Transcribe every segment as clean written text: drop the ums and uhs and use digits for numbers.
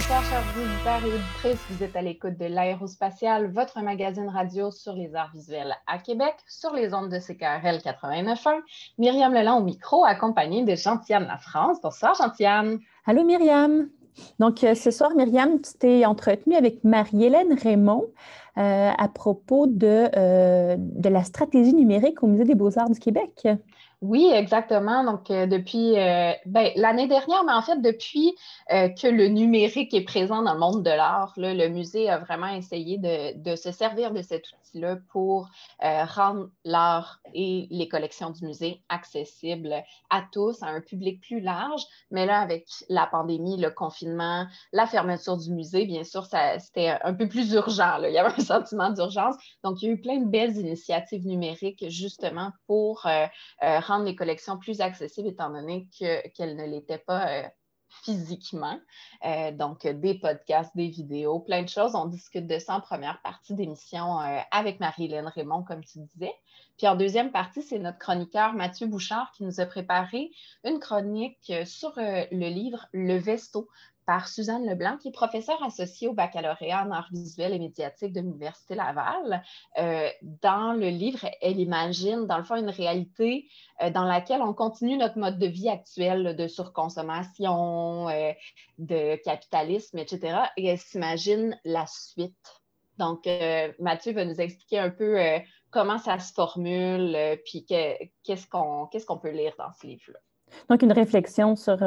Bonsoir, chers auditeurs et auditrices. Vous êtes à l'écoute de l'Aérospatiale, votre magazine radio sur les arts visuels à Québec, sur les ondes de CKRL 89.1. Myriam Leland au micro, accompagnée de Gentiane Lafrance. Bonsoir, Gentiane. Allô, Myriam. Donc, ce soir, Myriam, tu t'es entretenue avec Marie-Hélène Raymond à propos de la stratégie numérique au Musée des Beaux-Arts du Québec. Oui, exactement. Donc, depuis l'année dernière, mais en fait, depuis que le numérique est présent dans le monde de l'art, là, le musée a vraiment essayé de se servir de cet outil-là pour rendre l'art et les collections du musée accessibles à tous, à un public plus large. Mais là, avec la pandémie, le confinement, la fermeture du musée, bien sûr, c'était un peu plus urgent, là. Il y avait un sentiment d'urgence. Donc, il y a eu plein de belles initiatives numériques justement pour rendre les collections plus accessibles étant donné qu'elles ne l'étaient pas physiquement. Donc, des podcasts, des vidéos, plein de choses. On discute de ça en première partie d'émission avec Marie-Hélène Raymond, comme tu disais. Puis en deuxième partie, c'est notre chroniqueur Mathieu Bouchard qui nous a préparé une chronique sur le livre Le Vesto par Suzanne Leblanc, qui est professeure associée au baccalauréat en arts visuels et médiatiques de l'Université Laval. Dans le livre, elle imagine, dans le fond, une réalité dans laquelle on continue notre mode de vie actuel de surconsommation, de capitalisme, etc. Et elle s'imagine la suite. Donc, Mathieu va nous expliquer un peu comment ça se formule, puis qu'est-ce qu'on peut lire dans ce livre-là. Donc, une réflexion sur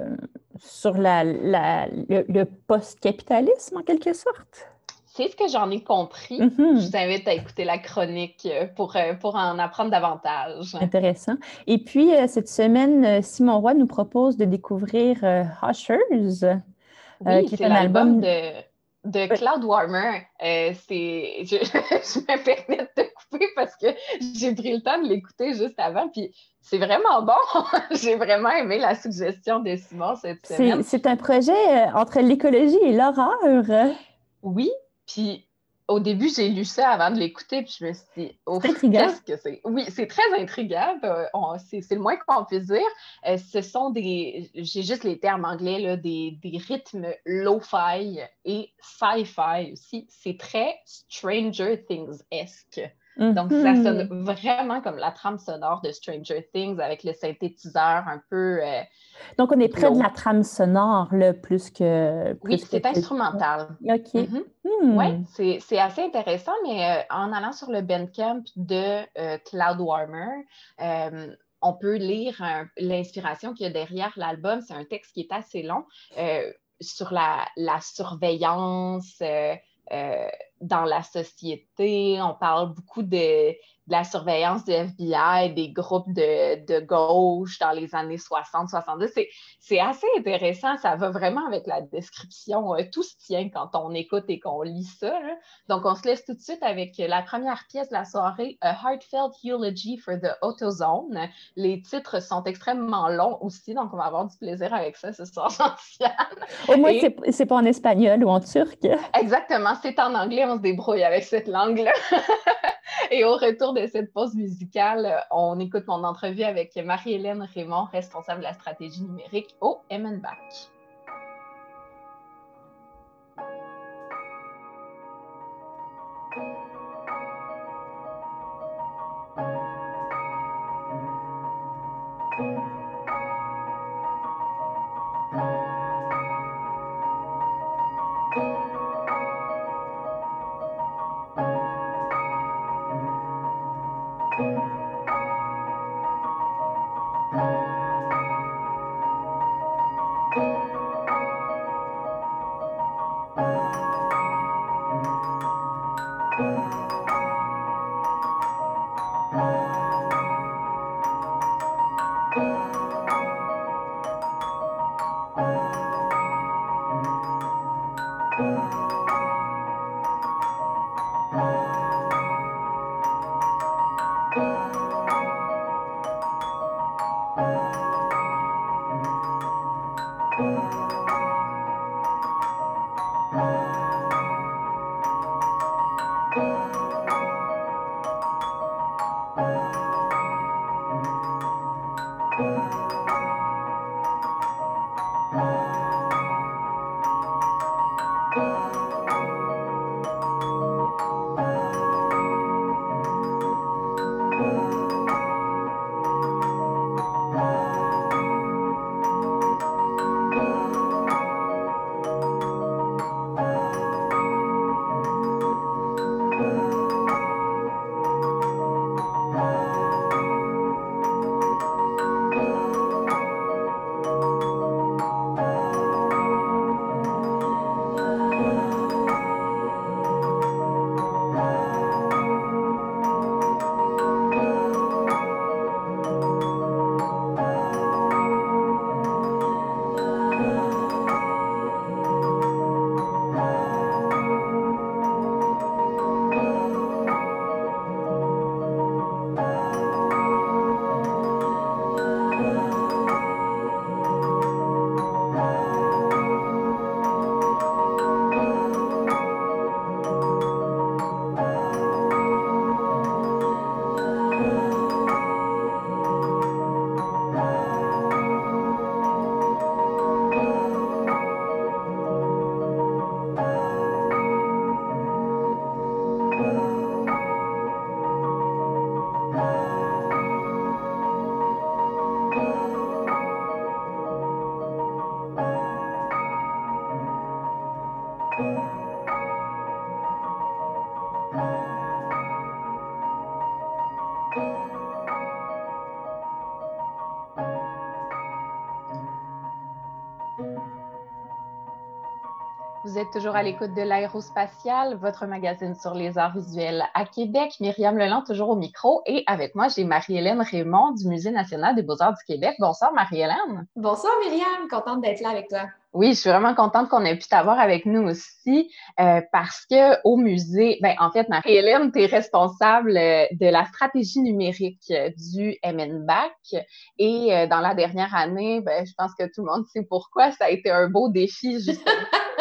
le post-capitalisme, en quelque sorte. C'est ce que j'en ai compris. Je vous invite à écouter la chronique pour en apprendre davantage. Intéressant. Et puis, cette semaine, Simon Roy nous propose de découvrir Hushers, Oui, qui est c'est un l'album album... de Cloud Warmer. Je me permets de te couper parce que j'ai pris le temps de l'écouter juste avant, puis c'est vraiment bon. J'ai vraiment aimé la suggestion de Simon cette semaine. C'est un projet entre l'écologie et l'horreur. Oui, puis au début, j'ai lu ça avant de l'écouter, puis je me suis dit, C'est ouf, intriguant. qu'est-ce que c'est? Oui, c'est très intriguant, c'est le moins qu'on puisse dire. Ce sont j'ai juste les termes anglais, là, des rythmes lo-fi et sci-fi aussi. C'est très Stranger Things-esque. Donc, ça sonne vraiment comme la trame sonore de Stranger Things avec le synthétiseur un peu Donc, on est près de glauque. la trame sonore, là, plus que Oui, c'est que... instrumental. OK. Mhm. Oui, c'est assez intéressant, mais en allant sur le Bandcamp de Cloud Warmer, on peut lire l'inspiration qu'il y a derrière l'album. C'est un texte qui est assez long sur la surveillance dans la société. On parle beaucoup de la surveillance du FBI, des groupes de gauche dans les années 60-70. C'est assez intéressant. Ça va vraiment avec la description. Tout se tient quand on écoute et qu'on lit ça, là. Donc, on se laisse tout de suite avec la première pièce de la soirée, A Heartfelt Eulogy for the Autozone. Les titres sont extrêmement longs aussi, donc on va avoir du plaisir avec ça ce soir, Gentiane. Au moins, c'est pas en espagnol ou en turc. Exactement, c'est en anglais, on se débrouille avec cette langue-là. Et au retour de cette pause musicale, on écoute mon entrevue avec Marie-Hélène Raymond, responsable de la stratégie numérique au M&BAC. Vous êtes toujours à l'écoute de l'Aérospatiale, votre magazine sur les arts visuels à Québec. Myriam Leland, toujours au micro. Et avec moi, j'ai Marie-Hélène Raymond du Musée national des beaux-arts du Québec. Bonsoir, Marie-Hélène. Bonsoir, Myriam. Contente d'être là avec toi. Oui, je suis vraiment contente qu'on ait pu t'avoir avec nous aussi parce que au musée, en fait, Marie-Hélène, tu es responsable de la stratégie numérique du MNBAC et dans la dernière année, je pense que tout le monde sait pourquoi, ça a été un beau défi justement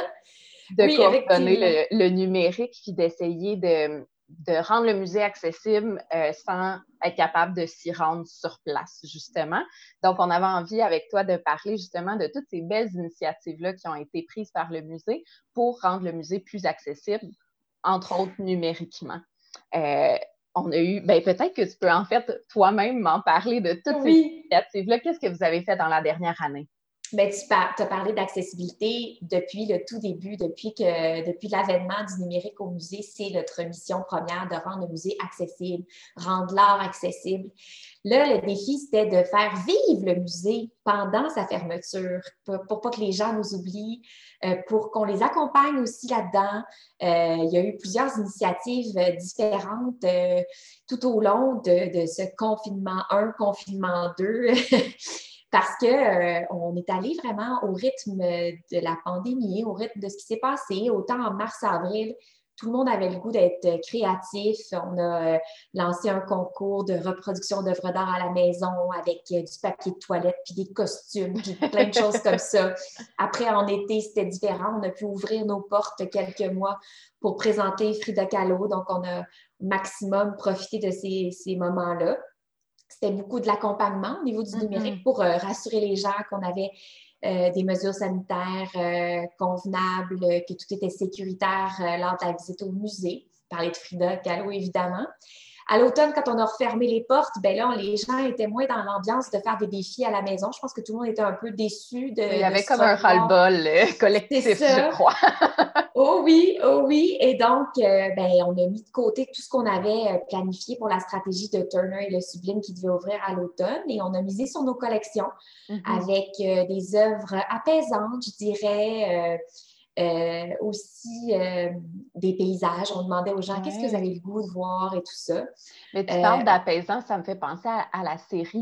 de coordonner le numérique puis d'essayer de rendre le musée accessible sans être capable de s'y rendre sur place, justement. Donc, on avait envie avec toi de parler justement de toutes ces belles initiatives-là qui ont été prises par le musée pour rendre le musée plus accessible, entre autres numériquement. On a eu, peut-être que tu peux en fait toi-même m'en parler de toutes ces initiatives-là. Qu'est-ce que vous avez fait dans la dernière année? Ben, tu as parlé d'accessibilité depuis le tout début, depuis l'avènement du numérique au musée. C'est notre mission première de rendre le musée accessible, rendre l'art accessible. Là, le défi, c'était de faire vivre le musée pendant sa fermeture pour pas que les gens nous oublient, pour qu'on les accompagne aussi là-dedans. Il y a eu plusieurs initiatives différentes tout au long de ce confinement 1, confinement 2. Parce qu'on est allé vraiment au rythme de la pandémie, au rythme de ce qui s'est passé, autant en mars-avril. Tout le monde avait le goût d'être créatif. On a lancé un concours de reproduction d'œuvres d'art à la maison avec du papier de toilette, puis des costumes, puis plein de choses comme ça. Après, en été, c'était différent. On a pu ouvrir nos portes quelques mois pour présenter Frida Kahlo. Donc, on a au maximum profité de ces moments-là. C'était beaucoup de l'accompagnement au niveau du numérique pour rassurer les gens qu'on avait des mesures sanitaires convenables, que tout était sécuritaire lors de la visite au musée. Parler de Frida Kahlo, évidemment. À l'automne, quand on a refermé les portes, là, les gens étaient moins dans l'ambiance de faire des défis à la maison. Je pense que tout le monde était un peu déçu de. Il y avait comme un ras-le-bol collectif, je crois. Oh oui, oh oui. Et donc, on a mis de côté tout ce qu'on avait planifié pour la stratégie de Turner et le Sublime qui devait ouvrir à l'automne. Et on a misé sur nos collections avec des œuvres apaisantes, je dirais. Aussi des paysages. On demandait aux gens qu'est-ce que vous avez le goût de voir et tout ça. Mais tu parles d'apaisant, ça me fait penser à la série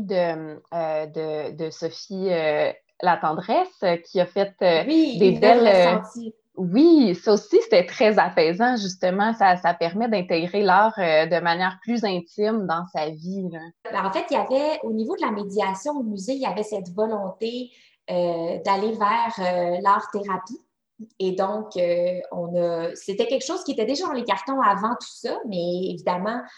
de Sophie La Tendresse qui a fait des belles... Oui, ça aussi, c'était très apaisant, justement. Ça permet d'intégrer l'art de manière plus intime dans sa vie. En fait, il y avait, au niveau de la médiation au musée, il y avait cette volonté d'aller vers l'art-thérapie. Et donc, c'était quelque chose qui était déjà dans les cartons avant tout ça, mais évidemment,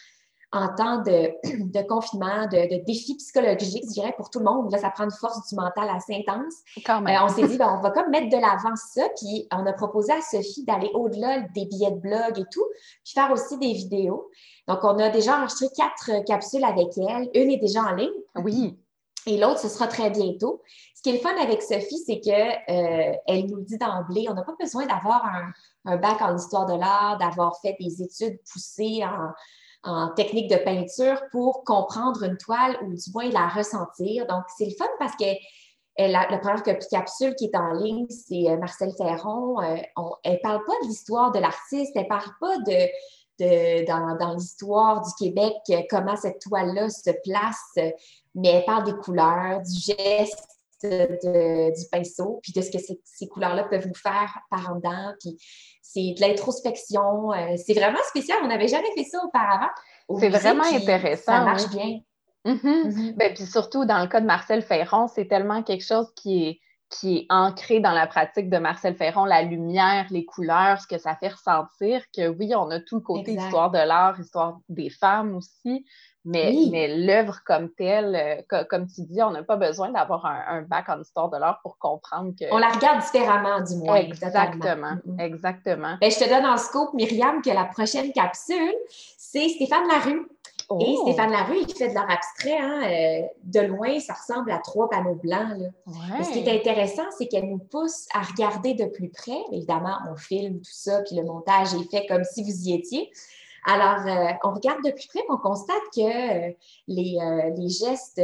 en temps de confinement, de défis psychologiques, je dirais, pour tout le monde. Là, ça prend une force du mental assez intense. Quand même. On s'est dit, on va comme mettre de l'avant ça, puis on a proposé à Sophie d'aller au-delà des billets de blog et tout, puis faire aussi des vidéos. Donc, on a déjà enregistré 4 capsules avec elle. Une est déjà en ligne. Oui. Et l'autre, ce sera très bientôt. Ce qui est le fun avec Sophie, c'est qu'elle nous dit d'emblée, on n'a pas besoin d'avoir un bac en histoire de l'art, d'avoir fait des études poussées en technique de peinture pour comprendre une toile ou du moins la ressentir. Donc, c'est le fun parce que la première capsule qui est en ligne, c'est Marcel Ferron. Elle ne parle pas de l'histoire de l'artiste, elle ne parle pas dans l'histoire du Québec, comment cette toile-là se place, mais elle parle des couleurs, du geste du pinceau, puis de ce que ces couleurs-là peuvent nous faire par en dedans. Puis c'est de l'introspection. C'est vraiment spécial. On n'avait jamais fait ça auparavant. C'est vraiment intéressant. Ça marche bien. Ben, puis surtout, dans le cas de Marcel Ferron, c'est tellement quelque chose qui est ancré dans la pratique de Marcel Ferron, la lumière, les couleurs, ce que ça fait ressentir, que oui, on a tout le côté histoire de l'art, histoire des femmes aussi, mais l'œuvre comme telle, comme tu dis, on n'a pas besoin d'avoir un bac en histoire de l'art pour comprendre que... On la regarde différemment, du moins. Exactement, exactement. Ben, je te donne en scoop, Myriam, que la prochaine capsule, c'est Stéphane Larue. Oh. Et Stéphane Larue, il fait de l'art abstrait. Hein? De loin, ça ressemble à 3 panneaux blancs. Là. Ouais. Ce qui est intéressant, c'est qu'elle nous pousse à regarder de plus près. Évidemment, on filme tout ça, puis le montage est fait comme si vous y étiez. Alors, on regarde de plus près, puis on constate que les gestes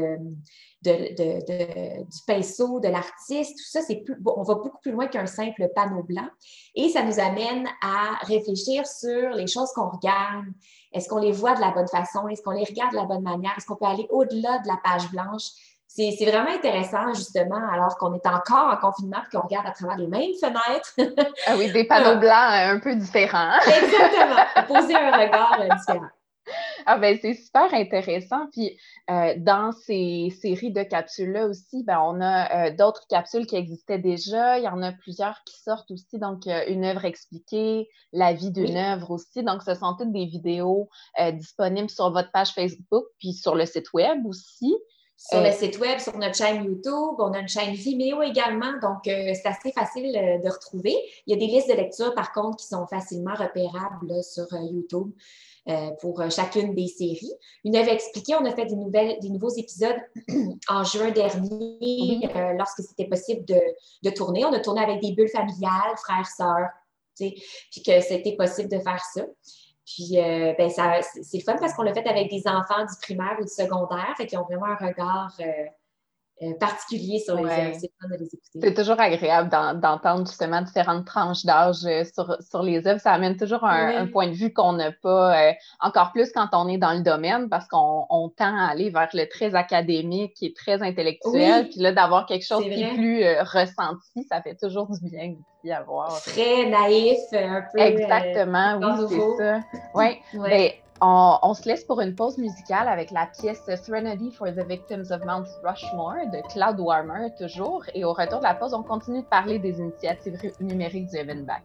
du pinceau, de l'artiste, tout ça, on va beaucoup plus loin qu'un simple panneau blanc. Et ça nous amène à réfléchir sur les choses qu'on regarde. Est-ce qu'on les voit de la bonne façon? Est-ce qu'on les regarde de la bonne manière? Est-ce qu'on peut aller au-delà de la page blanche? C'est vraiment intéressant, justement, alors qu'on est encore en confinement et qu'on regarde à travers les mêmes fenêtres. Ah oui, des panneaux blancs un peu différents. Exactement. Poser un regard différent. Ah ben c'est super intéressant. Puis dans ces séries de capsules-là aussi, ben, on a d'autres capsules qui existaient déjà. Il y en a plusieurs qui sortent aussi. Donc, une œuvre expliquée, la vie d'une œuvre aussi. Donc, ce sont toutes des vidéos disponibles sur votre page Facebook puis sur le site web aussi. Sur le site web, sur notre chaîne YouTube. On a une chaîne Vimeo également, donc c'est assez facile de retrouver. Il y a des listes de lecture, par contre, qui sont facilement repérables là, sur YouTube pour chacune des séries. Une œuvre expliquée, on a fait des nouveaux épisodes en juin dernier, lorsque c'était possible de tourner. On a tourné avec des bulles familiales, frères, sœurs, puis que c'était possible de faire ça. Puis, c'est le fun parce qu'on l'a fait avec des enfants du primaire ou du secondaire, fait qu'ils ont vraiment un regard particulier sur les œuvres. C'est fun de les écouter. C'est toujours agréable d'entendre justement différentes tranches d'âge sur les œuvres. Ça amène toujours un point de vue qu'on n'a pas, encore plus quand on est dans le domaine, parce qu'on tend à aller vers le très académique, qui est très intellectuel. Puis là, d'avoir quelque chose qui est plus ressenti, ça fait toujours du bien aussi à voir. Frais, naïf, un peu. Exactement, oui, c'est ça. Oui. Ben, on se laisse pour une pause musicale avec la pièce Threnody for the Victims of Mount Rushmore de Cloud Warmer, toujours. Et au retour de la pause, on continue de parler des initiatives numériques du Evenbac.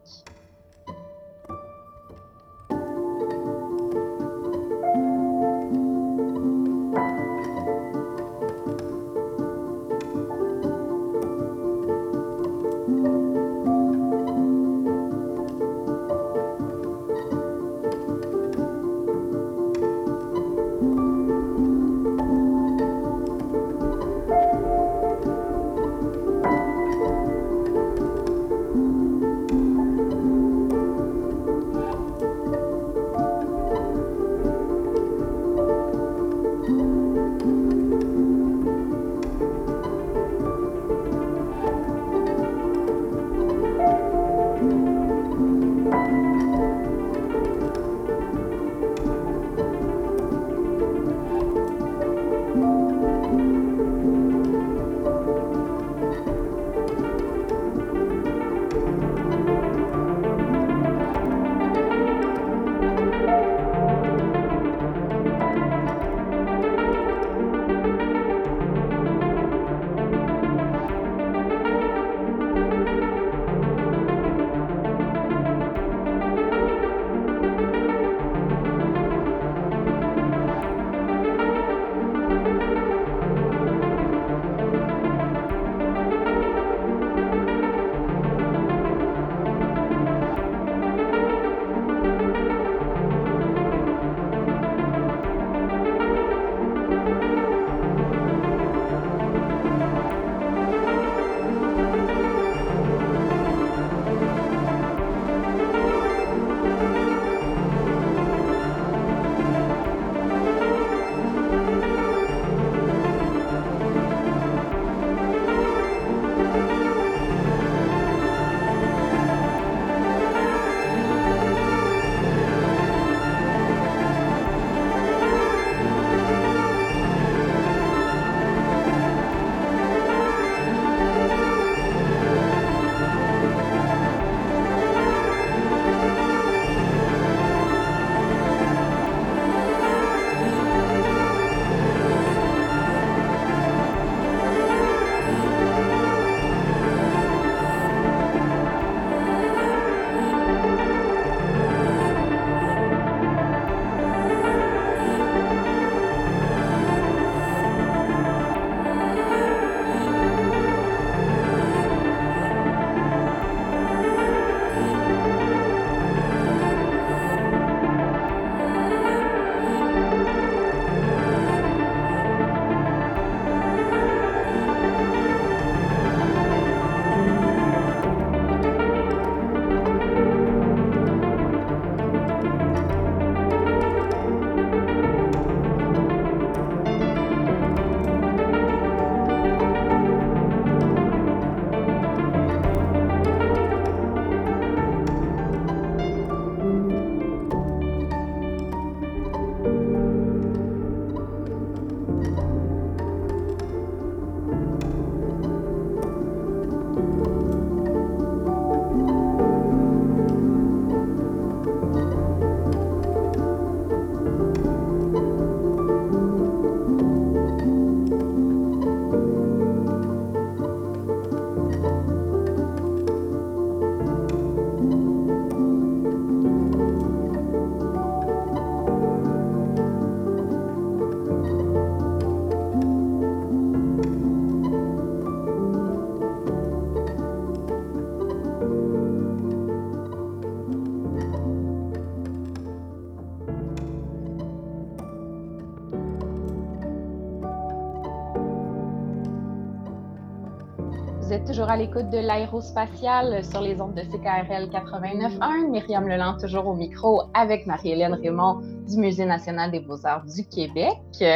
êtes toujours à l'écoute de l'aérospatiale sur les ondes de CKRL 89.1. Myriam Leland toujours au micro avec Marie-Hélène Raymond du Musée national des beaux-arts du Québec.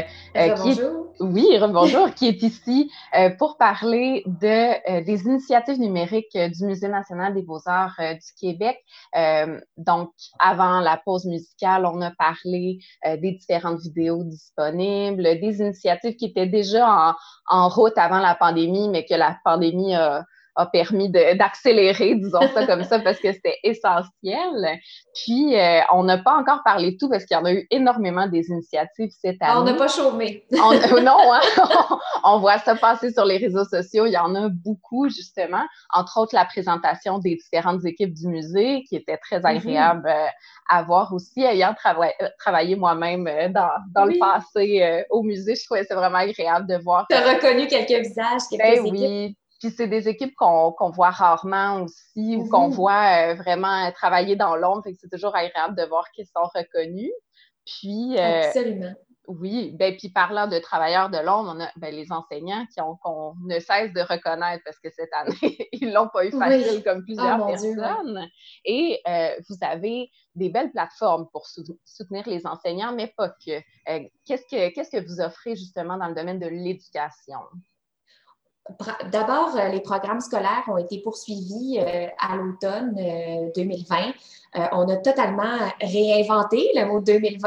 Bonjour. Qui est ici pour parler des initiatives numériques du Musée national des beaux-arts du Québec. Donc, avant la pause musicale, on a parlé des différentes vidéos disponibles, des initiatives qui étaient déjà en route avant la pandémie, mais que la pandémie a permis d'accélérer, disons ça comme ça, parce que c'était essentiel. Puis, on n'a pas encore parlé de tout parce qu'il y en a eu énormément des initiatives cette année. On n'a pas chômé. Non, hein? On voit ça passer sur les réseaux sociaux. Il y en a beaucoup, justement. Entre autres, la présentation des différentes équipes du musée, qui était très agréable à voir aussi. Ayant travaillé moi-même dans le passé au musée, je trouvais ça vraiment agréable de voir. Tu as reconnu quelques visages, quelques équipes? Oui. Puis c'est des équipes qu'on voit rarement aussi ou qu'on voit vraiment travailler dans l'ombre. Fait que c'est toujours agréable de voir qu'ils sont reconnus. Puis, absolument. Oui, puis parlant de travailleurs de l'ombre, on a les enseignants qu'on ne cesse de reconnaître parce que cette année, ils l'ont pas eu facile comme plusieurs personnes. Dieu. Et vous avez des belles plateformes pour soutenir les enseignants, mais pas que. Qu'est-ce que vous offrez justement dans le domaine de l'éducation? D'abord, les programmes scolaires ont été poursuivis à l'automne 2020. On a totalement réinventé le mot 2020,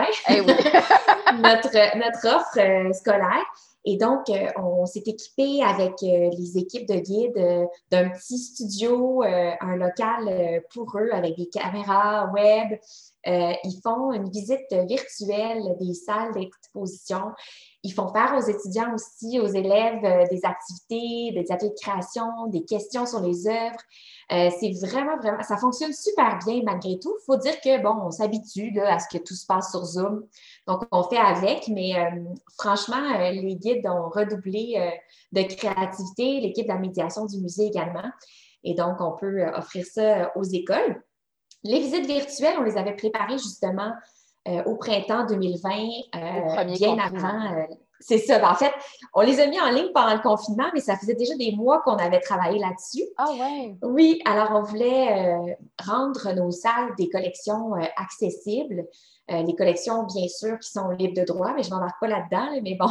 notre offre scolaire. Et donc, on s'est équipé avec les équipes de guides d'un petit studio, un local pour eux avec des caméras web. Ils font une visite virtuelle des salles d'exposition. Ils font faire aux étudiants aussi, aux élèves, des activités, des ateliers de création, des questions sur les œuvres. C'est vraiment, ça fonctionne super bien malgré tout. Il faut dire que, on s'habitue à ce que tout se passe sur Zoom. Donc, on fait avec, mais franchement, les guides ont redoublé de créativité, l'équipe de la médiation du musée également. Et donc, on peut offrir ça aux écoles. Les visites virtuelles, on les avait préparées justement au printemps 2020, bien avant. C'est ça. En fait, on les a mis en ligne pendant le confinement, mais ça faisait déjà des mois qu'on avait travaillé là-dessus. Ah ouais? Oui, alors on voulait rendre nos salles des collections accessibles. Les collections, bien sûr, qui sont libres de droit, mais je ne m'embarque pas là-dedans, mais bon.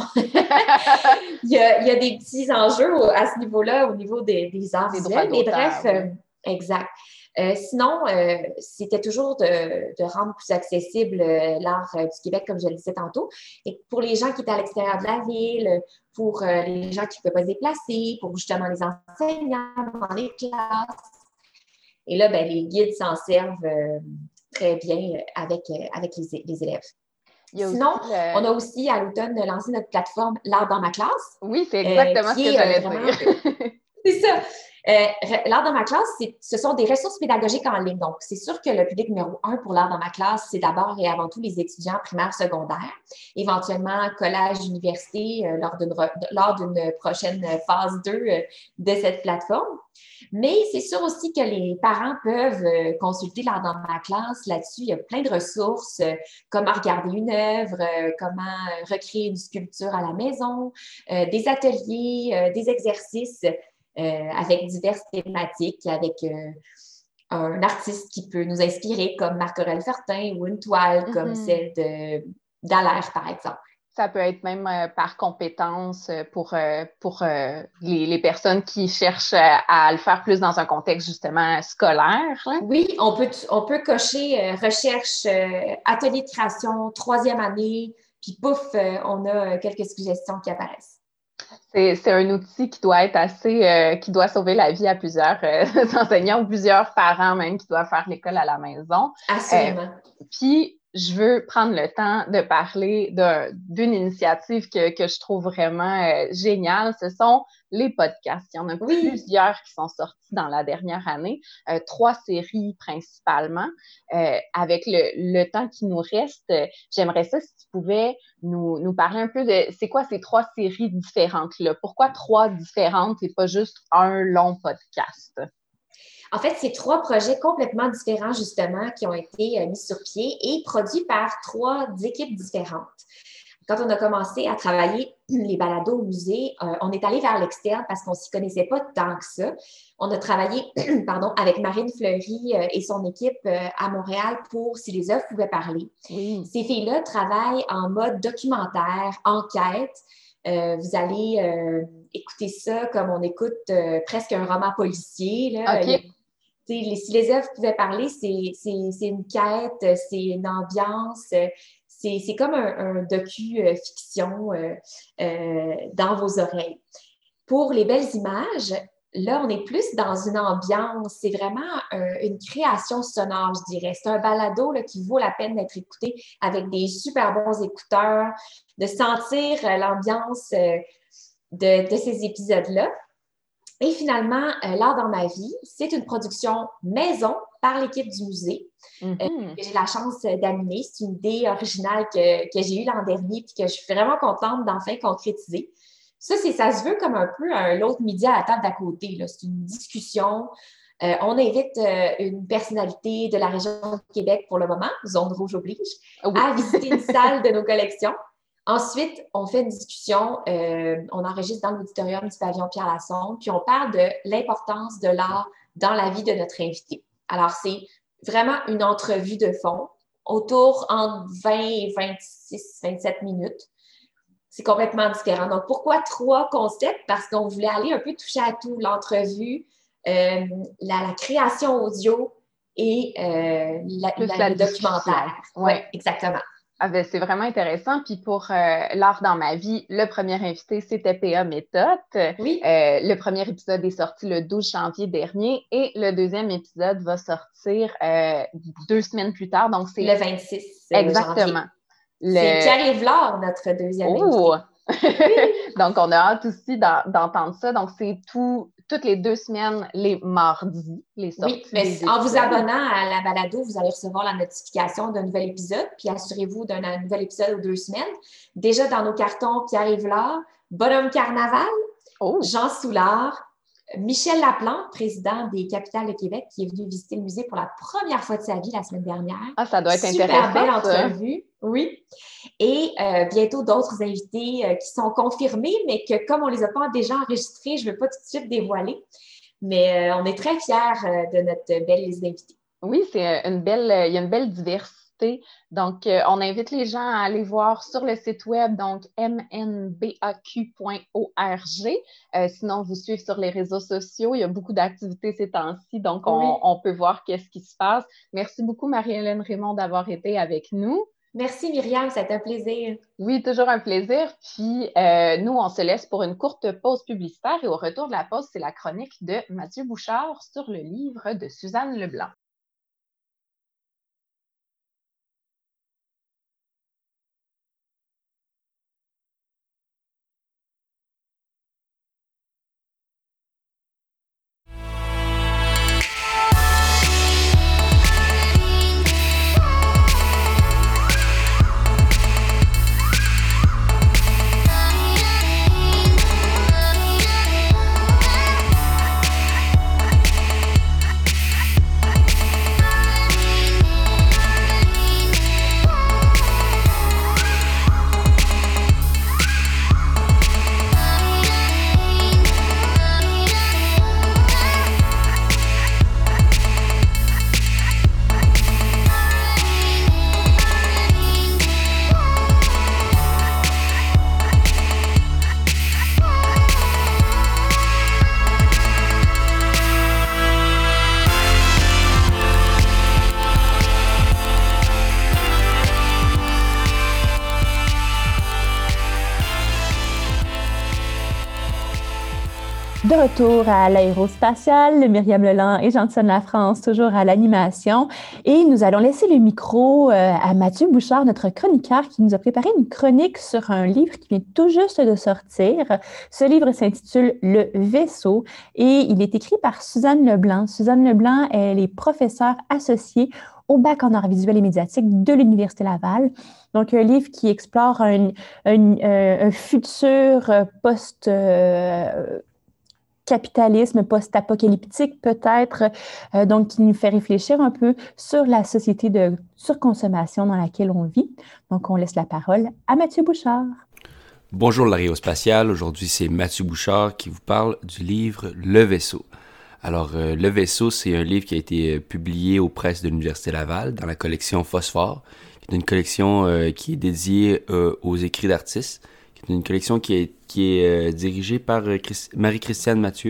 il y a des petits enjeux à ce niveau-là, au niveau des arts visuels. Mais bref, exact. Sinon, c'était toujours de rendre plus accessible l'art du Québec, comme je le disais tantôt. Et pour les gens qui étaient à l'extérieur de la ville, pour les gens qui ne pouvaient pas se déplacer, pour justement les enseignants dans les classes. Et là, les guides s'en servent très bien avec les élèves. Sinon, on a aussi à l'automne lancé notre plateforme L'Art dans ma classe. Oui, c'est exactement ce que j'allais dire. C'est ça. L'Art dans ma classe, ce sont des ressources pédagogiques en ligne. Donc, c'est sûr que le public numéro 1 pour l'Art dans ma classe, c'est d'abord et avant tout les étudiants primaires, secondaires, éventuellement collège, université, lors d'une prochaine phase 2 de cette plateforme. Mais c'est sûr aussi que les parents peuvent consulter l'Art dans ma classe. Là-dessus, il y a plein de ressources, comment regarder une œuvre, comment recréer une sculpture à la maison, des ateliers, des exercices avec diverses thématiques, avec un artiste qui peut nous inspirer comme Marc-Aurèle Fortin ou une toile comme celle d'Dallaire, par exemple. Ça peut être même par compétence pour les personnes qui cherchent à le faire plus dans un contexte justement scolaire. Là. Oui, on peut cocher recherche, atelier de création, 3e année, puis pouf, on a quelques suggestions qui apparaissent. C'est un outil qui doit être qui doit sauver la vie à plusieurs enseignants ou plusieurs parents même qui doivent faire l'école à la maison. Absolument. Puis, je veux prendre le temps de parler d'une initiative que je trouve vraiment géniale. Ce sont les podcasts. Il y en a plusieurs qui sont sortis dans la dernière année, 3 séries principalement. Avec le temps qui nous reste, j'aimerais ça si tu pouvais nous parler un peu de c'est quoi ces 3 séries différentes-là? Pourquoi 3 différentes et pas juste un long podcast? En fait, c'est 3 projets complètement différents, justement, qui ont été mis sur pied et produits par 3 équipes différentes. quand on a commencé à travailler les balados au musée, on est allé vers l'externe parce qu'on ne s'y connaissait pas tant que ça. On a travaillé pardon, avec Marine Fleury et son équipe à Montréal pour Si les œuvres pouvaient parler. Oui. Ces filles-là travaillent en mode documentaire, enquête. Vous allez écouter ça comme on écoute presque un roman policier. Là. OK. Si les œuvres pouvaient parler, c'est une quête, c'est une ambiance, c'est comme un docu-fiction dans vos oreilles. Pour les belles images, là, on est plus dans une ambiance, c'est vraiment une création sonore, je dirais. C'est un balado là, qui vaut la peine d'être écouté avec des super bons écouteurs, de sentir l'ambiance de ces épisodes-là. Et finalement, L'art dans ma vie, c'est une production maison par l'équipe du musée que j'ai la chance d'animer. C'est une idée originale que j'ai eue l'an dernier et que je suis vraiment contente d'enfin concrétiser. Ça se veut comme un peu l'autre midi à la table d'à côté. Là. C'est une discussion. On invite une personnalité de la région de Québec pour le moment, Zone Rouge oblige, à visiter une salle de nos collections. Ensuite, on fait une discussion, on enregistre dans l'auditorium du pavillon Pierre-Lassonde, puis on parle de l'importance de l'art dans la vie de notre invité. Alors, c'est vraiment une entrevue de fond, autour entre 20 et 26, 27 minutes. C'est complètement différent. Donc, pourquoi 3 concepts? Parce qu'on voulait aller un peu toucher à tout, l'entrevue, la création audio et le documentaire. Oui, exactement. Ah ben, c'est vraiment intéressant. Puis pour l'art dans ma vie, le premier invité, c'était P.A. Méthode. Oui. Le premier épisode est sorti le 12 janvier dernier et le deuxième épisode va sortir 2 semaines plus tard. Donc, c'est le 26 exactement. C'est Pierre-Yves Lard, notre deuxième invité. Donc, on a hâte aussi d'entendre ça. Donc, c'est toutes les 2 semaines, les mardis, les sorties. Oui, mais en vous abonnant à la balado, vous allez recevoir la notification d'un nouvel épisode, puis assurez-vous d'un nouvel épisode aux 2 semaines. Déjà dans nos cartons, Pierre-Yves Lard, Bonhomme Carnaval, Jean Soulard, Michel Laplante, président des Capitales de Québec, qui est venu visiter le musée pour la première fois de sa vie la semaine dernière. Ah, ça doit être Super intéressant. Belle entrevue, oui. Et bientôt d'autres invités qui sont confirmés, mais que comme on ne les a pas déjà enregistrés, je ne veux pas tout de suite dévoiler. Mais on est très fiers de notre belle liste d'invités. Oui, il y a une belle diversité. Donc, on invite les gens à aller voir sur le site web, donc mnbaq.org. Sinon, vous suivez sur les réseaux sociaux. Il y a beaucoup d'activités ces temps-ci, donc on peut voir qu'est-ce qui se passe. Merci beaucoup, Marie-Hélène Raymond, d'avoir été avec nous. Merci, Myriam, c'était un plaisir. Oui, toujours un plaisir. Puis, nous, on se laisse pour une courte pause publicitaire et au retour de la pause, c'est la chronique de Mathieu Bouchard sur le livre de Suzanne Leblanc. De retour à l'aérospatiale, Myriam Leland et Jean-Tison Lafrance, toujours à l'animation. Et nous allons laisser le micro à Mathieu Bouchard, notre chroniqueur, qui nous a préparé une chronique sur un livre qui vient tout juste de sortir. Ce livre s'intitule « Le vaisseau » et il est écrit par Suzanne Leblanc. Suzanne Leblanc, elle est professeure associée au bac en arts visuels et médiatiques de l'Université Laval. Donc, un livre qui explore un futur capitalisme post-apocalyptique peut-être, donc qui nous fait réfléchir un peu sur la société de surconsommation dans laquelle on vit. Donc, on laisse la parole à Mathieu Bouchard. Bonjour l'Aérospatiale, aujourd'hui c'est Mathieu Bouchard qui vous parle du livre Le Vaisseau. Alors, Le Vaisseau, c'est un livre qui a été publié aux presses de l'Université Laval dans la collection Phosphore, qui est une collection qui est dédiée aux écrits d'artistes, qui est une collection qui est dirigée par Marie-Christiane Mathieu.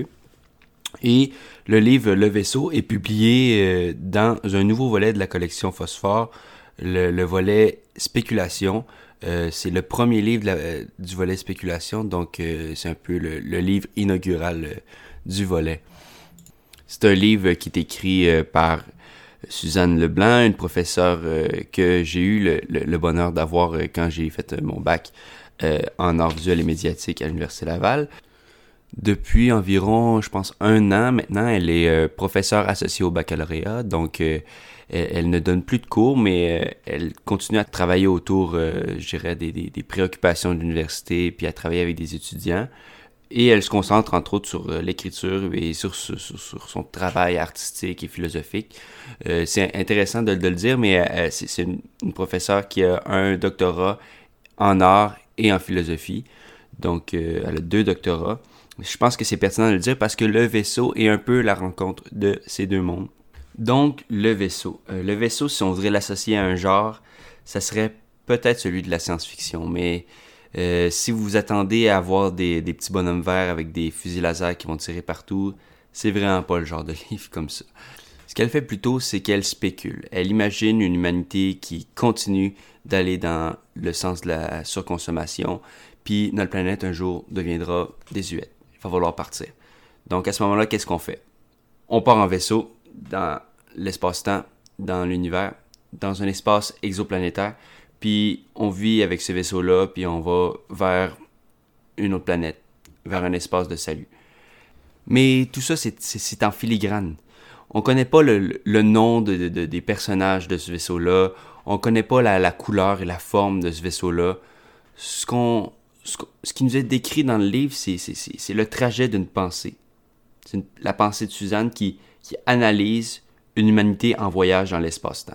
Et le livre Le Vaisseau est publié dans un nouveau volet de la collection Phosphore, le volet Spéculation. C'est le premier livre du volet Spéculation, donc c'est un peu le livre inaugural du volet. C'est un livre qui est écrit par Suzanne Leblanc, une professeure que j'ai eu le bonheur d'avoir quand j'ai fait mon bac en arts visuels et médiatiques à l'Université Laval. Depuis environ, je pense, 1 an maintenant, elle est professeure associée au baccalauréat, donc elle ne donne plus de cours, mais elle continue à travailler autour, je dirais, des préoccupations de l'université, puis à travailler avec des étudiants. Et elle se concentre, entre autres, sur l'écriture et sur son travail artistique et philosophique. C'est intéressant de le dire, mais c'est une professeure qui a un doctorat en art et en philosophie. Donc, elle a 2 doctorats. Je pense que c'est pertinent de le dire parce que Le Vaisseau est un peu la rencontre de ces 2 mondes. Donc, Le Vaisseau. Le Vaisseau, si on voudrait l'associer à un genre, ça serait peut-être celui de la science-fiction, mais si vous vous attendez à voir des petits bonhommes verts avec des fusils laser qui vont tirer partout, c'est vraiment pas le genre de livre comme ça. Ce qu'elle fait plutôt, c'est qu'elle spécule. Elle imagine une humanité qui continue d'aller dans le sens de la surconsommation, puis notre planète un jour deviendra désuète. Il va falloir partir. Donc à ce moment-là, qu'est-ce qu'on fait? On part en vaisseau dans l'espace-temps, dans l'univers, dans un espace exoplanétaire, puis on vit avec ce vaisseau-là, puis on va vers une autre planète, vers un espace de salut. Mais tout ça, c'est en filigrane. On connaît pas le nom des personnages de ce vaisseau-là, on connaît pas la couleur et la forme de ce vaisseau-là. Ce qui nous est décrit dans le livre, c'est le trajet d'une pensée. C'est la pensée de Suzanne qui analyse une humanité en voyage dans l'espace-temps.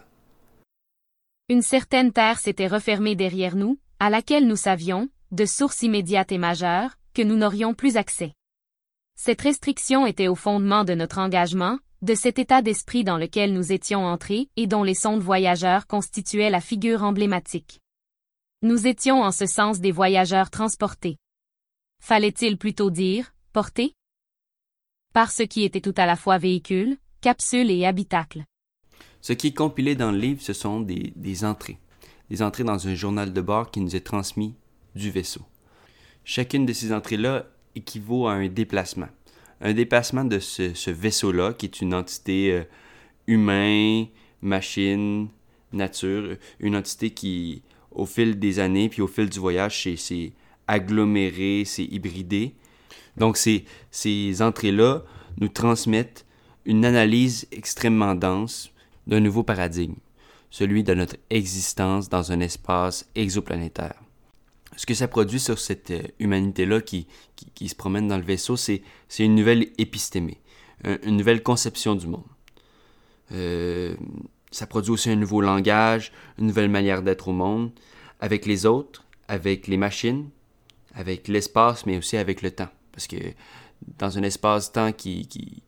Une certaine terre s'était refermée derrière nous, à laquelle nous savions, de source immédiate et majeure, que nous n'aurions plus accès. Cette restriction était au fondement de notre engagement, de cet état d'esprit dans lequel nous étions entrés et dont les sondes voyageurs constituaient la figure emblématique. Nous étions en ce sens des voyageurs transportés. Fallait-il plutôt dire, portés? Par ce qui était tout à la fois véhicule, capsule et habitacle. Ce qui est compilé dans le livre, ce sont des entrées. Des entrées dans un journal de bord qui nous est transmis du vaisseau. Chacune de ces entrées-là équivaut à un déplacement. Un déplacement de ce vaisseau-là, qui est une entité humain, machine, nature, une entité qui, au fil des années, puis au fil du voyage, s'est agglomérée, s'est hybridée. Donc ces entrées-là nous transmettent une analyse extrêmement dense d'un nouveau paradigme, celui de notre existence dans un espace exoplanétaire. Ce que ça produit sur cette humanité-là qui se promène dans le vaisseau, c'est une nouvelle épistémée, une nouvelle conception du monde. Ça produit aussi un nouveau langage, une nouvelle manière d'être au monde, avec les autres, avec les machines, avec l'espace, mais aussi avec le temps. Parce que dans un espace-temps qui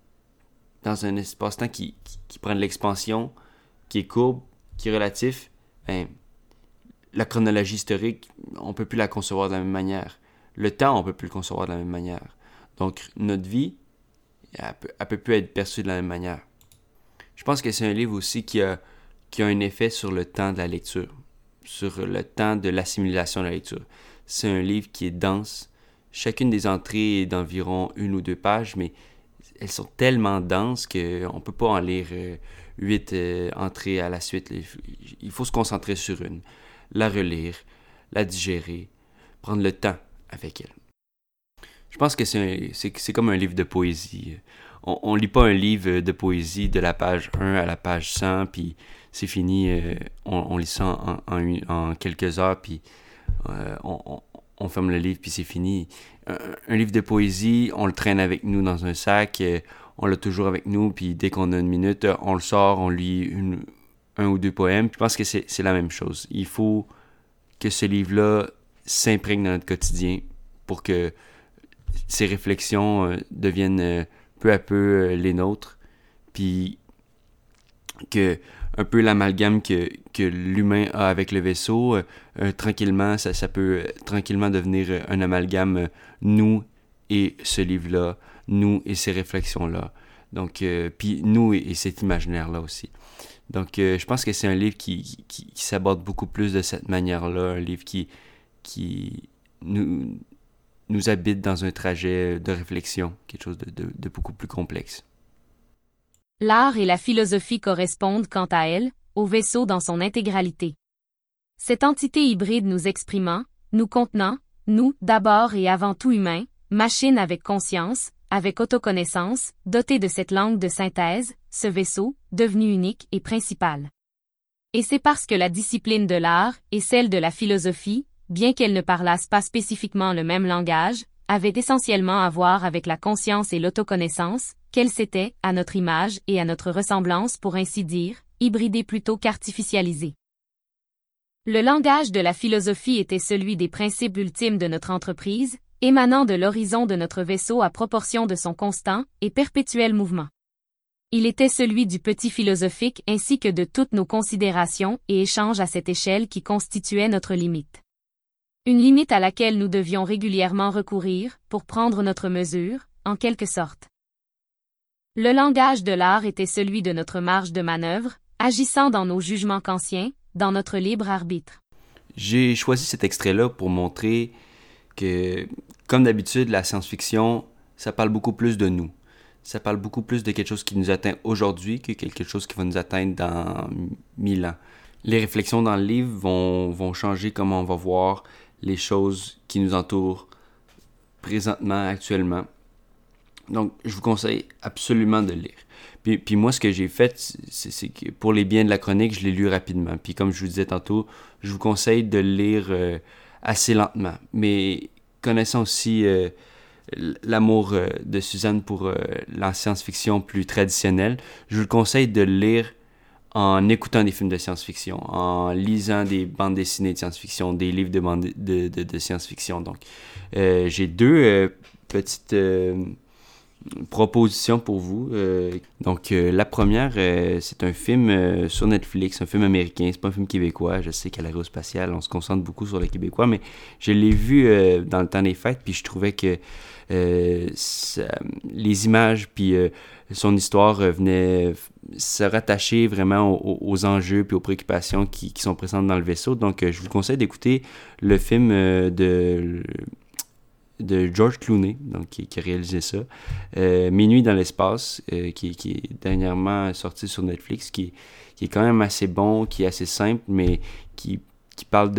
prend de l'expansion, qui est courbe, qui est relatif, la chronologie historique, on ne peut plus la concevoir de la même manière. Le temps, on ne peut plus le concevoir de la même manière. Donc, notre vie, elle peut plus être perçue de la même manière. Je pense que c'est un livre aussi qui a un effet sur le temps de la lecture, sur le temps de l'assimilation de la lecture. C'est un livre qui est dense. Chacune des entrées est d'environ 1 ou 2 pages, mais elles sont tellement denses qu'on ne peut pas en lire 8 entrées à la suite. Il faut se concentrer sur une, la relire, la digérer, prendre le temps avec elle. Je pense que c'est comme un livre de poésie. On lit pas un livre de poésie de la page 1 à la page 100, puis c'est fini, on lit ça en quelques heures, puis on ferme le livre puis c'est fini. Un livre de poésie, on le traîne avec nous dans un sac, on l'a toujours avec nous, puis dès qu'on a une minute, on le sort, on lit un ou deux poèmes. Je pense que c'est la même chose. Il faut que ce livre-là s'imprègne dans notre quotidien pour que ces réflexions deviennent peu à peu les nôtres, puis que un peu l'amalgame que l'humain a avec le vaisseau, tranquillement, ça peut tranquillement devenir un amalgame, nous et ce livre-là, nous et ces réflexions-là. Donc, puis nous et cet imaginaire-là aussi. Donc, je pense que c'est un livre qui s'aborde beaucoup plus de cette manière-là, un livre qui nous habite dans un trajet de réflexion, quelque chose de beaucoup plus complexe. L'art et la philosophie correspondent, quant à elles, au vaisseau dans son intégralité. Cette entité hybride nous exprimant, nous contenant, nous, d'abord et avant tout humains, machine avec conscience, avec autoconnaissance, dotée de cette langue de synthèse, ce vaisseau, devenu unique et principal. Et c'est parce que la discipline de l'art et celle de la philosophie, bien qu'elles ne parlassent pas spécifiquement le même langage, avaient essentiellement à voir avec la conscience et l'autoconnaissance, qu'elles s'étaient, à notre image et à notre ressemblance pour ainsi dire, hybridées plutôt qu'artificialisées. Le langage de la philosophie était celui des principes ultimes de notre entreprise, émanant de l'horizon de notre vaisseau à proportion de son constant et perpétuel mouvement. Il était celui du petit philosophique ainsi que de toutes nos considérations et échanges à cette échelle qui constituait notre limite. Une limite à laquelle nous devions régulièrement recourir, pour prendre notre mesure, en quelque sorte. Le langage de l'art était celui de notre marge de manœuvre, agissant dans nos jugements kantiens, dans notre libre arbitre. J'ai choisi cet extrait-là pour montrer que, comme d'habitude, la science-fiction, ça parle beaucoup plus de nous. Ça parle beaucoup plus de quelque chose qui nous atteint aujourd'hui que quelque chose qui va nous atteindre dans 1000 ans. Les réflexions dans le livre vont changer comment on va voir les choses qui nous entourent présentement, actuellement. Donc, je vous conseille absolument de le lire. Puis moi, ce que j'ai fait, c'est que pour les biens de la chronique, je l'ai lu rapidement. Puis comme je vous disais tantôt, je vous conseille de le lire assez lentement. Mais connaissant aussi l'amour de Suzanne pour la science-fiction plus traditionnelle, je vous le conseille de le lire en écoutant des films de science-fiction, en lisant des bandes dessinées de science-fiction, des livres de science-fiction. Donc, j'ai deux petites propositions pour vous. Donc, la première, c'est un film sur Netflix, un film américain, c'est pas un film québécois. Je sais qu'à l'aérospatiale, on se concentre beaucoup sur le québécois, mais je l'ai vu dans le temps des fêtes, puis je trouvais que les images, puis son histoire venait se rattacher vraiment aux enjeux puis aux préoccupations qui sont présentes dans le vaisseau. Donc, je vous conseille d'écouter le film de George Clooney, donc, qui a réalisé ça, Minuit dans l'espace, qui est dernièrement sorti sur Netflix, qui est quand même assez bon, qui est assez simple, mais qui parle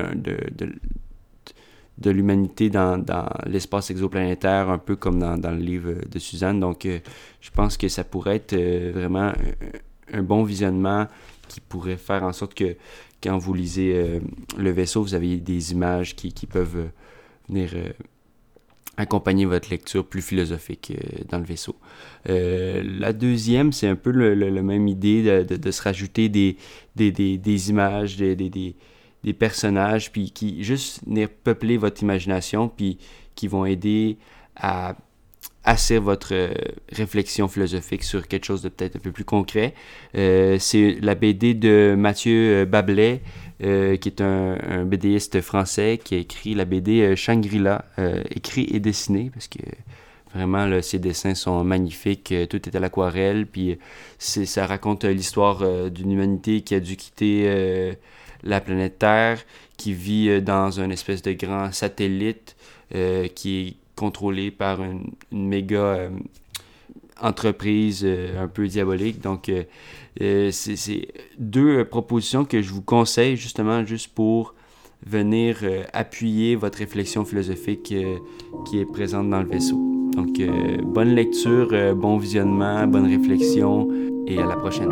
de l'humanité dans l'espace exoplanétaire, un peu comme dans le livre de Suzanne. Donc, je pense que ça pourrait être vraiment un bon visionnement qui pourrait faire en sorte que quand vous lisez le vaisseau, vous avez des images qui peuvent venir accompagner votre lecture plus philosophique dans le vaisseau. La deuxième, c'est un peu la même idée de se rajouter des images, des personnages, puis qui juste venir peupler votre imagination, puis qui vont aider à asseoir votre réflexion philosophique sur quelque chose de peut-être un peu plus concret. C'est la BD de Mathieu Bablet, qui est un BDiste français qui a écrit la BD Shangri-La, écrit et dessiné, parce que vraiment, là, ses dessins sont magnifiques, tout est à l'aquarelle, puis ça raconte l'histoire d'une humanité qui a dû quitter la planète Terre, qui vit dans une espèce de grand satellite qui est contrôlé par une méga entreprise un peu diabolique. Donc, c'est deux propositions que je vous conseille justement juste pour venir appuyer votre réflexion philosophique qui est présente dans le vaisseau. Donc, bonne lecture, bon visionnement, bonne réflexion et à la prochaine.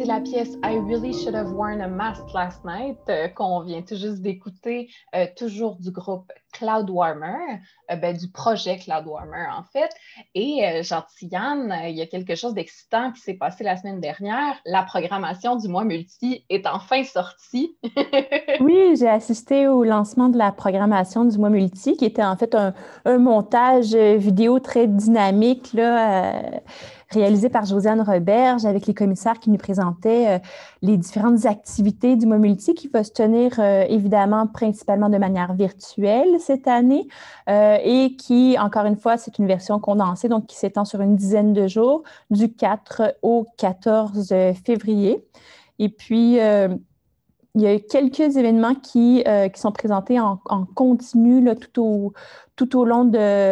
c'est la pièce I Really Should Have Worn a Mask Last Night qu'on vient tout juste d'écouter, toujours du groupe Cloudwarmer, du projet Cloudwarmer en fait. Et Gentillane, il y a quelque chose d'excitant qui s'est passé la semaine dernière. La programmation du mois multi est enfin sortie. Oui, j'ai assisté au lancement de la programmation du mois multi, qui était en fait un montage vidéo très dynamique, là, réalisé par Josiane Roberge avec les commissaires qui nous présentaient les différentes activités du mois multi qui va se tenir évidemment principalement de manière virtuelle cette année et qui, encore une fois, c'est une version condensée, donc qui s'étend sur une dizaine de jours du 4 au 14 février. Et puis, il y a quelques événements qui sont présentés en continu là, tout au long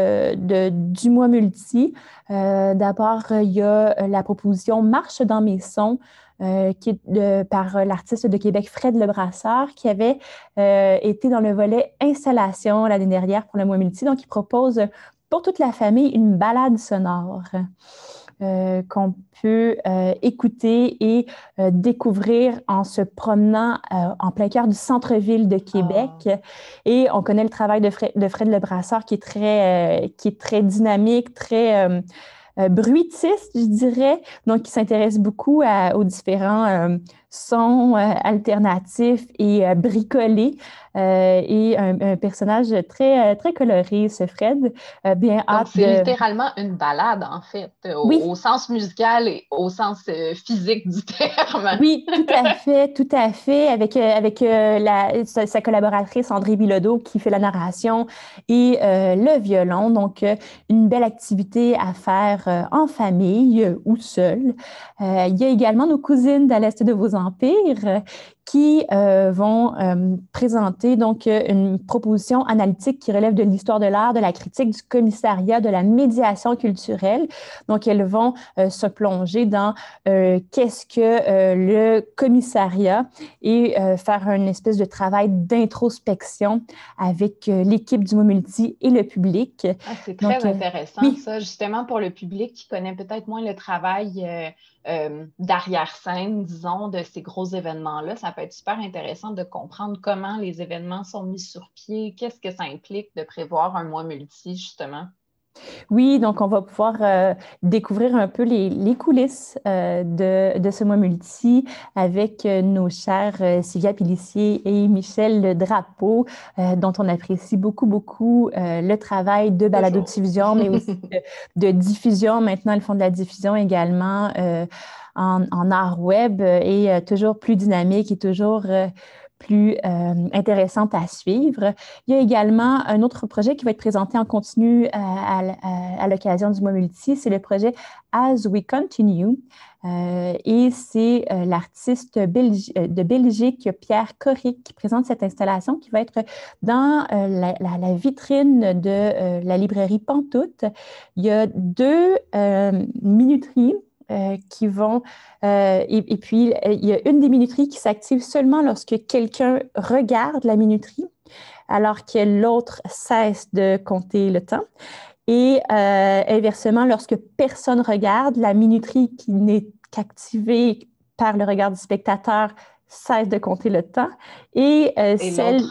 du mois multi. D'abord, il y a la proposition Marche dans mes sons, qui est par l'artiste de Québec Fred Lebrasseur, qui avait été dans le volet installation l'année dernière pour le mois multi. Donc, il propose pour toute la famille une balade sonore. Qu'on peut écouter et découvrir en se promenant en plein cœur du centre-ville de Québec. Et on connaît le travail de Fred Lebrasseur qui est très dynamique, très bruitiste, je dirais. Donc, il s'intéresse beaucoup aux différents sons alternatifs et bricolés. Et un personnage très, très coloré, ce Fred. Bien Donc, hâte c'est littéralement une balade, en fait, Oui. au sens musical et au sens physique du terme. Oui, tout à fait, avec sa collaboratrice André Bilodeau qui fait la narration et le violon. Donc, une belle activité à faire en famille ou seule. Il y a également nos cousines d'à l'Est de vos empires qui vont présenter donc une proposition analytique qui relève de l'histoire de l'art, de la critique, du commissariat, de la médiation culturelle. Donc, elles vont se plonger dans qu'est-ce que le commissariat et faire une espèce de travail d'introspection avec l'équipe du mois multi et le public. C'est très intéressant, oui. Ça, justement pour le public qui connaît peut-être moins le travail d'arrière-scène, disons, de ces gros événements-là. Ça peut être super intéressant de comprendre comment les événements sont mis sur pied, qu'est-ce que ça implique de prévoir un mois multi, justement. Oui, donc on va pouvoir découvrir un peu les coulisses de ce mois multi avec nos chers Sylvia Pélissier et Michel Drapeau, dont on apprécie beaucoup le travail de balado-diffusion, mais aussi de diffusion. Maintenant, ils font de la diffusion également en art web et toujours plus dynamique et toujours plus intéressante à suivre. Il y a également un autre projet qui va être présenté en continu à l'occasion du mois multi, c'est le projet As We Continue. Et c'est l'artiste de Belgique, Pierre Corric, qui présente cette installation qui va être dans la vitrine de la librairie Pantoute. Il y a 2 minuteries qui vont... et puis, il y a une des minuteries qui s'active seulement lorsque quelqu'un regarde la minuterie, alors que l'autre cesse de compter le temps. Et inversement, lorsque personne regarde, la minuterie qui n'est qu'activée par le regard du spectateur cesse de compter le temps. Et celle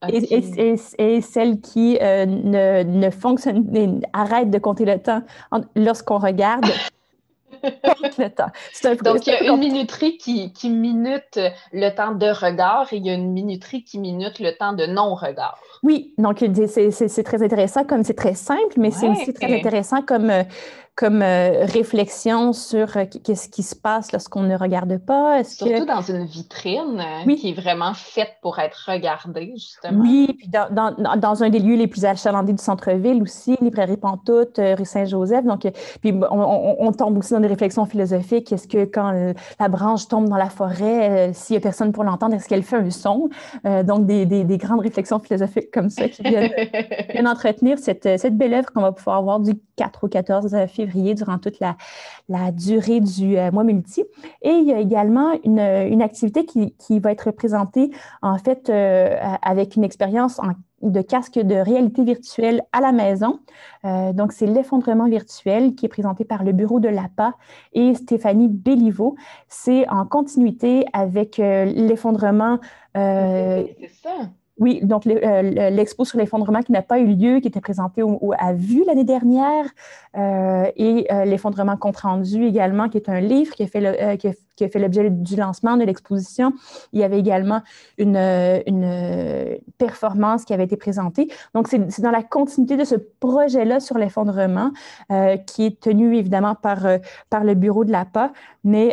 qui ne fonctionne, arrête de compter le temps lorsqu'on regarde. Le temps. Donc, il y a une minuterie qui minute le temps de regard et il y a une minuterie qui minute le temps de non-regard. Oui, donc c'est très intéressant, comme c'est très simple, mais c'est aussi très intéressant comme réflexion sur qu'est-ce qui se passe lorsqu'on ne regarde pas. Surtout dans une vitrine qui est vraiment faite pour être regardée, justement. Oui, puis dans un des lieux les plus achalandés du centre-ville aussi, librairie Pantoute, rue Saint-Joseph. Donc, puis on tombe aussi dans des réflexions philosophiques. Est-ce que quand la branche tombe dans la forêt, s'il n'y a personne pour l'entendre, est-ce qu'elle fait un son? Donc, des grandes réflexions philosophiques comme ça qui viennent entretenir cette belle œuvre qu'on va pouvoir voir du 4 au 14 février durant toute la durée du mois multi. Et il y a également une activité qui va être présentée en fait avec une expérience de casques de réalité virtuelle à la maison. Donc, c'est l'effondrement virtuel qui est présenté par le bureau de l'APA et Stéphanie Béliveau. C'est en continuité avec l'effondrement. C'est ça. Oui, donc l'expo sur l'effondrement qui n'a pas eu lieu, qui était présenté à Vue l'année dernière, et l'effondrement compte-rendu également, qui est un livre qui a fait l'objet du lancement de l'exposition. Il y avait également une performance qui avait été présentée. Donc, c'est dans la continuité de ce projet-là sur l'effondrement, qui est tenu évidemment par le bureau de l'APA, mais...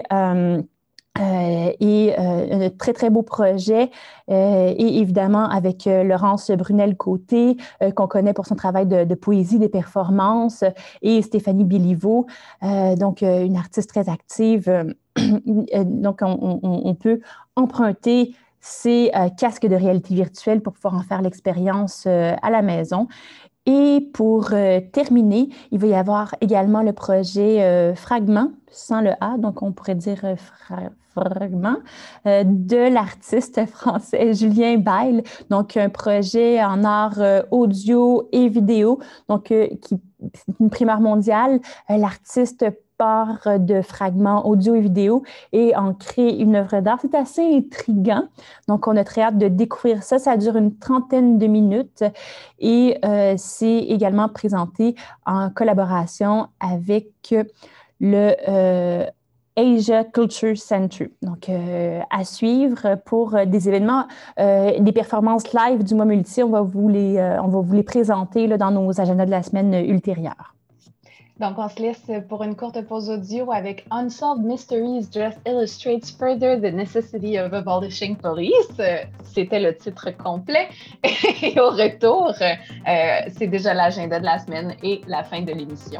un très, très beau projet, et évidemment avec Laurence Brunel-Côté, qu'on connaît pour son travail de poésie, des performances, et Stéphanie Béliveau, donc une artiste très active. Donc, on peut emprunter ces casques de réalité virtuelle pour pouvoir en faire l'expérience à la maison. Et pour terminer, il va y avoir également le projet Fragment, sans le A, donc on pourrait dire Fragment, de l'artiste français Julien Bail, donc un projet en art audio et vidéo, donc qui est une primeur mondiale. L'artiste part de fragments audio et vidéo et en crée une œuvre d'art. C'est assez intriguant. Donc, on a très hâte de découvrir ça. Ça dure une trentaine de minutes et c'est également présenté en collaboration avec le Asia Culture Center. Donc, à suivre pour des événements, des performances live du mois multi. On va vous les présenter là, dans nos agendas de la semaine ultérieure. Donc, on se laisse pour une courte pause audio avec Unsolved Mysteries Just Illustrates Further the Necessity of Abolishing Police. C'était le titre complet. Et au retour, c'est déjà l'agenda de la semaine et la fin de l'émission.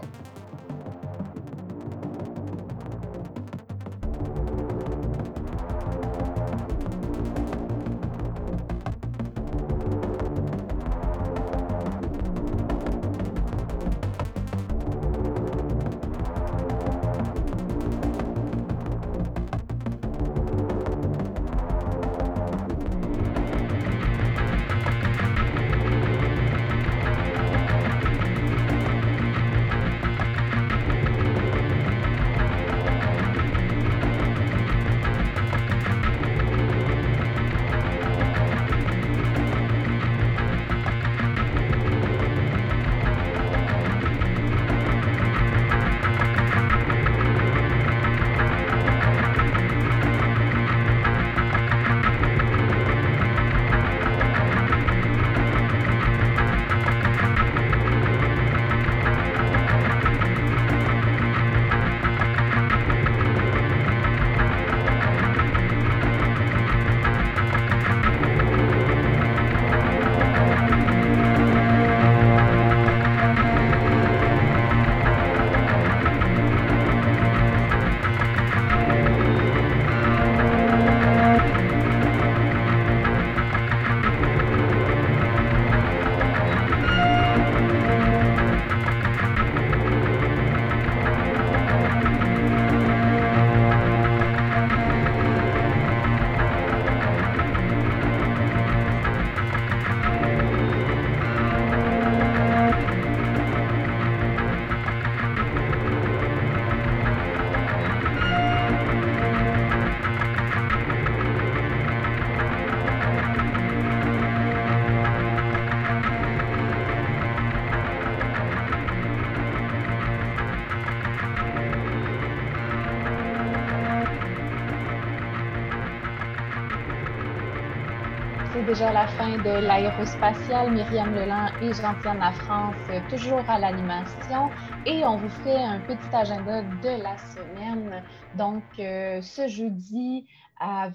C'est déjà la fin de l'aérospatiale. Myriam Leland et Jean-Pierre Lafrance, toujours à l'animation. Et on vous fait un petit agenda de la semaine. Donc, ce jeudi à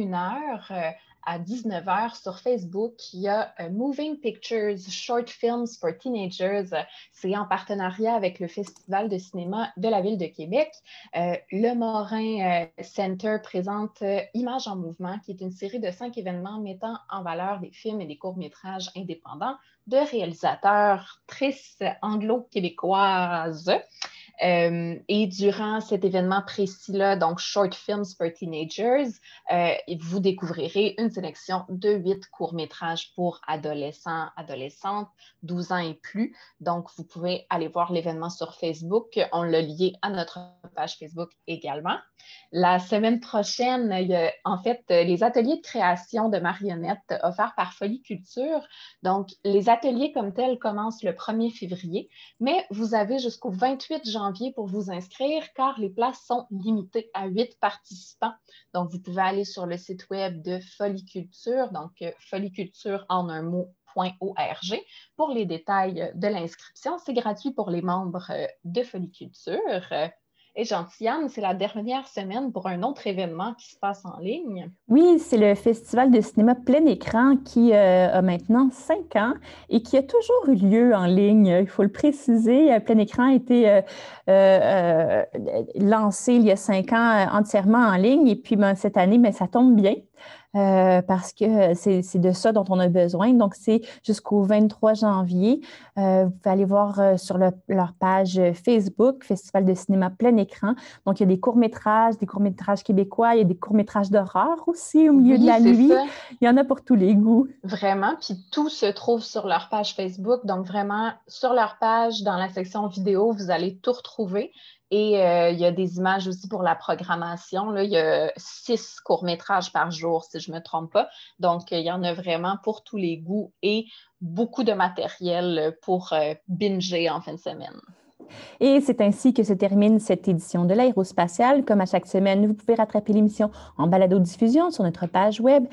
21h, à 19h sur Facebook, il y a Moving Pictures Short Films for Teenagers. C'est en partenariat avec le Festival de cinéma de la Ville de Québec. Le Morin Center présente Images en mouvement, qui est une série de 5 événements mettant en valeur des films et des courts-métrages indépendants de réalisateurs anglo-québécoises. Et durant cet événement précis-là, donc Short Films for Teenagers, vous découvrirez une sélection de 8 courts-métrages pour adolescents, adolescentes, 12 ans et plus. Donc, vous pouvez aller voir l'événement sur Facebook. On l'a lié à notre page Facebook également. La semaine prochaine, il y a en fait les ateliers de création de marionnettes offerts par Folie Culture. Donc, les ateliers comme tels commencent le 1er février, mais vous avez jusqu'au 28 janvier pour vous inscrire car les places sont limitées à 8 participants. Donc, vous pouvez aller sur le site web de Folie Culture, donc folieculture en un mot.org pour les détails de l'inscription. C'est gratuit pour les membres de Folie Culture. Et Gentiane, c'est la dernière semaine pour un autre événement qui se passe en ligne. Oui, c'est le Festival de cinéma plein écran qui a maintenant 5 ans et qui a toujours eu lieu en ligne. Il faut le préciser, plein écran a été lancé il y a 5 ans entièrement en ligne et puis cette année, ça tombe bien. Parce que c'est de ça dont on a besoin. Donc, c'est jusqu'au 23 janvier. Vous pouvez aller voir sur leur page Facebook, Festival de cinéma plein écran. Donc, il y a des courts-métrages québécois, il y a des courts-métrages d'horreur aussi au milieu de la nuit. Ça. Il y en a pour tous les goûts. Vraiment, puis tout se trouve sur leur page Facebook. Donc, vraiment, sur leur page, dans la section vidéo, vous allez tout retrouver. Et il y a des images aussi pour la programmation. Là, il y a 6 courts-métrages par jour, si je ne me trompe pas. Donc, il y en a vraiment pour tous les goûts et beaucoup de matériel pour binger en fin de semaine. Et c'est ainsi que se termine cette édition de l'Aérospatiale. Comme à chaque semaine, vous pouvez rattraper l'émission en balado-diffusion sur notre page web,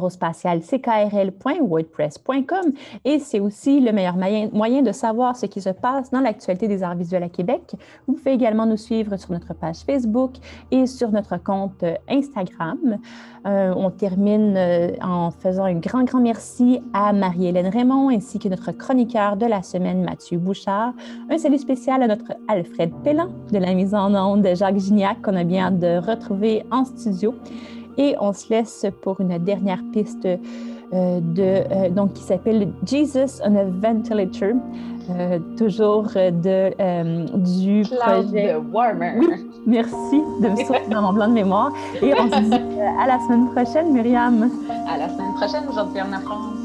l'aérospatiale.ckrl.wordpress.com. Et c'est aussi le meilleur moyen de savoir ce qui se passe dans l'actualité des arts visuels à Québec. Vous pouvez également nous suivre sur notre page Facebook et sur notre compte Instagram. On termine en faisant un grand merci à Marie-Hélène Raymond ainsi que notre chroniqueur de la semaine, Mathieu Bouchard. Un salut spécial à notre Alfred Pellan de la mise en onde de Jacques Gignac qu'on a bien hâte de retrouver en studio. Et on se laisse pour une dernière piste donc qui s'appelle Jesus on a Ventilator. Toujours du Cloud projet Warmer. Oui, merci de me sortir dans mon blanc de mémoire. Et on se dit à la semaine prochaine, Myriam. À la semaine prochaine, aujourd'hui en France.